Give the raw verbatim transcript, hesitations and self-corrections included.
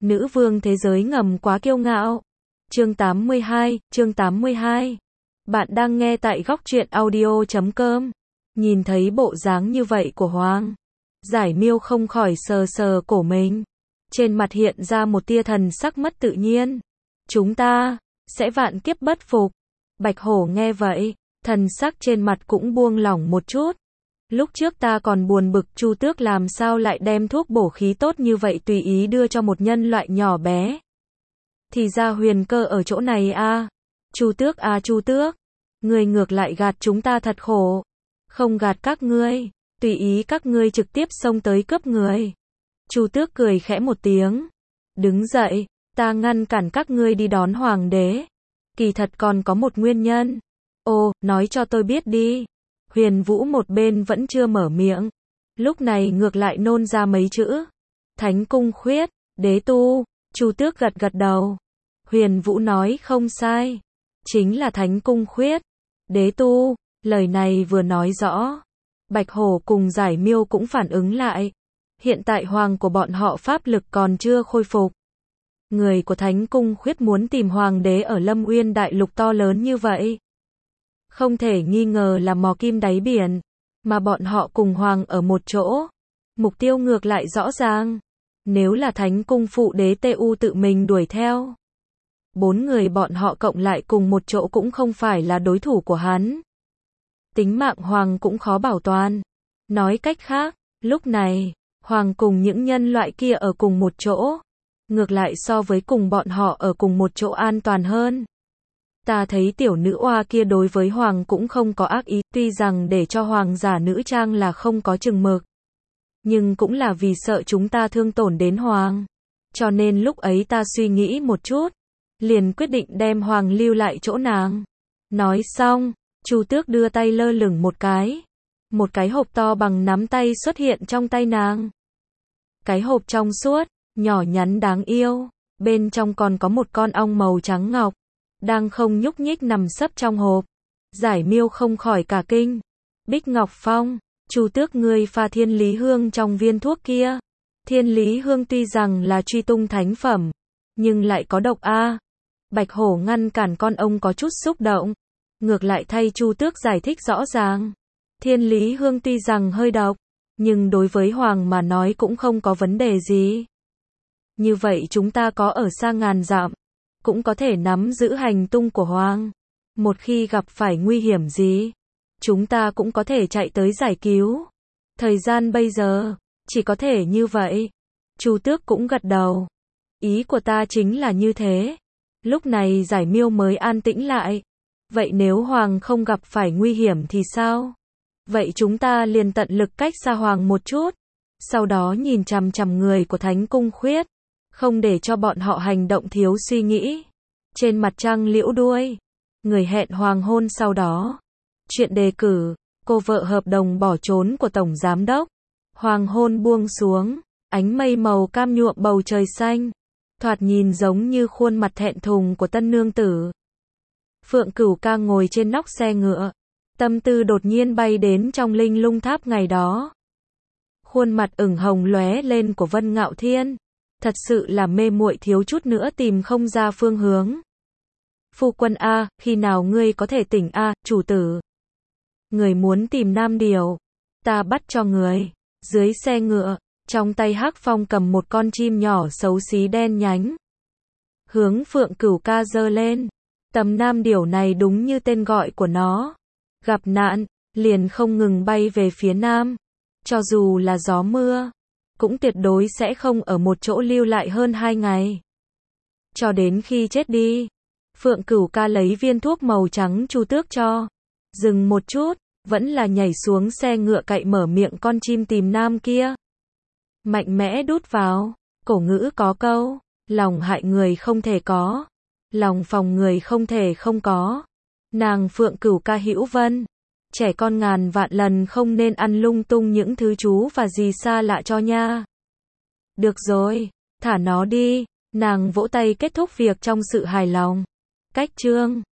Nữ vương thế giới ngầm quá kiêu ngạo. Chương tám mươi hai, chương tám mươi hai. Bạn đang nghe tại góc truyện audio chấm com. Nhìn thấy bộ dáng như vậy của Hoàng, Giải Miêu không khỏi sờ sờ cổ mình. Trên mặt hiện ra một tia thần sắc mất tự nhiên. Chúng ta sẽ vạn kiếp bất phục. Bạch Hổ nghe vậy, thần sắc trên mặt cũng buông lỏng một chút. Lúc trước ta còn buồn bực Chu Tước làm sao lại đem thuốc bổ khí tốt như vậy tùy ý đưa cho một nhân loại nhỏ bé. Thì ra huyền cơ ở chỗ này a. À. Chu Tước a à, Chu Tước, ngươi ngược lại gạt chúng ta thật khổ. Không gạt các ngươi, tùy ý các ngươi trực tiếp xông tới cướp người. Chu Tước cười khẽ một tiếng, đứng dậy, ta ngăn cản các ngươi đi đón hoàng đế. Kỳ thật còn có một nguyên nhân. Ồ, nói cho tôi biết đi. Huyền Vũ một bên vẫn chưa mở miệng, lúc này ngược lại nôn ra mấy chữ. Thánh cung khuyết, đế tu. Chu Tước gật gật đầu. Huyền Vũ nói không sai, chính là thánh cung khuyết, đế tu. Lời này vừa nói rõ, Bạch Hổ cùng Giải Miêu cũng phản ứng lại. Hiện tại hoàng của bọn họ pháp lực còn chưa khôi phục. Người của thánh cung khuyết muốn tìm hoàng đế ở Lâm Uyên đại lục to lớn như vậy, không thể nghi ngờ là mò kim đáy biển, mà bọn họ cùng hoàng ở một chỗ, mục tiêu ngược lại rõ ràng. Nếu là thánh cung phụ đế Tu tự mình đuổi theo, bốn người bọn họ cộng lại cùng một chỗ cũng không phải là đối thủ của hắn. Tính mạng hoàng cũng khó bảo toàn. Nói cách khác, lúc này, hoàng cùng những nhân loại kia ở cùng một chỗ, ngược lại so với cùng bọn họ ở cùng một chỗ an toàn hơn. Ta thấy tiểu nữ oa kia đối với hoàng cũng không có ác ý, tuy rằng để cho hoàng giả nữ trang là không có chừng mực, nhưng cũng là vì sợ chúng ta thương tổn đến hoàng. Cho nên lúc ấy ta suy nghĩ một chút, liền quyết định đem hoàng lưu lại chỗ nàng. Nói xong, Chu Tước đưa tay lơ lửng một cái. Một cái hộp to bằng nắm tay xuất hiện trong tay nàng. Cái hộp trong suốt, nhỏ nhắn đáng yêu, bên trong còn có một con ong màu trắng ngọc, đang không nhúc nhích nằm sấp trong hộp. Giải Miêu không khỏi cả kinh. Bích Ngọc Phong, Chu Tước ngươi pha thiên lý hương trong viên thuốc kia. Thiên lý hương tuy rằng là truy tung thánh phẩm, nhưng lại có độc a. Bạch Hổ ngăn cản con ông có chút xúc động, ngược lại thay Chu Tước giải thích rõ ràng. Thiên lý hương tuy rằng hơi độc, nhưng đối với hoàng mà nói cũng không có vấn đề gì. Như vậy chúng ta có ở xa ngàn dặm, cũng có thể nắm giữ hành tung của hoàng. Một khi gặp phải nguy hiểm gì, chúng ta cũng có thể chạy tới giải cứu. Thời gian bây giờ, chỉ có thể như vậy. Chu Tước cũng gật đầu. Ý của ta chính là như thế. Lúc này Giải Miêu mới an tĩnh lại. Vậy nếu hoàng không gặp phải nguy hiểm thì sao? Vậy chúng ta liền tận lực cách xa hoàng một chút. Sau đó nhìn chằm chằm người của thánh cung khuyết, không để cho bọn họ hành động thiếu suy nghĩ. Trên mặt trăng liễu đuôi, người hẹn hoàng hôn sau đó. Chuyện đề cử, cô vợ hợp đồng bỏ trốn của tổng giám đốc. Hoàng hôn buông xuống, ánh mây màu cam nhuộm bầu trời xanh, thoạt nhìn giống như khuôn mặt thẹn thùng của tân nương tử. Phượng Cửu Ca ngồi trên nóc xe ngựa, tâm tư đột nhiên bay đến trong linh lung tháp ngày đó. Khuôn mặt ửng hồng lóe lên của Vân Ngạo Thiên, thật sự là mê muội thiếu chút nữa tìm không ra phương hướng. Phu quân a, khi nào ngươi có thể tỉnh a, chủ tử? Người muốn tìm Nam Điều, ta bắt cho người. Dưới xe ngựa, trong tay Hắc Phong cầm một con chim nhỏ xấu xí đen nhánh, hướng Phượng Cửu Ca giơ lên. Tầm Nam Điểu này đúng như tên gọi của nó, gặp nạn, liền không ngừng bay về phía nam. Cho dù là gió mưa, cũng tuyệt đối sẽ không ở một chỗ lưu lại hơn hai ngày. Cho đến khi chết đi, Phượng Cửu Ca lấy viên thuốc màu trắng Chu Tước cho. Dừng một chút, vẫn là nhảy xuống xe ngựa cậy mở miệng con chim tìm nam kia. Mạnh mẽ đút vào. Cổ ngữ có câu, lòng hại người không thể có, lòng phòng người không thể không có. Nàng Phượng Cửu Ca hữu vân, trẻ con ngàn vạn lần không nên ăn lung tung những thứ chú và gì xa lạ cho nha. Được rồi, thả nó đi. Nàng vỗ tay kết thúc việc trong sự hài lòng. Cách chương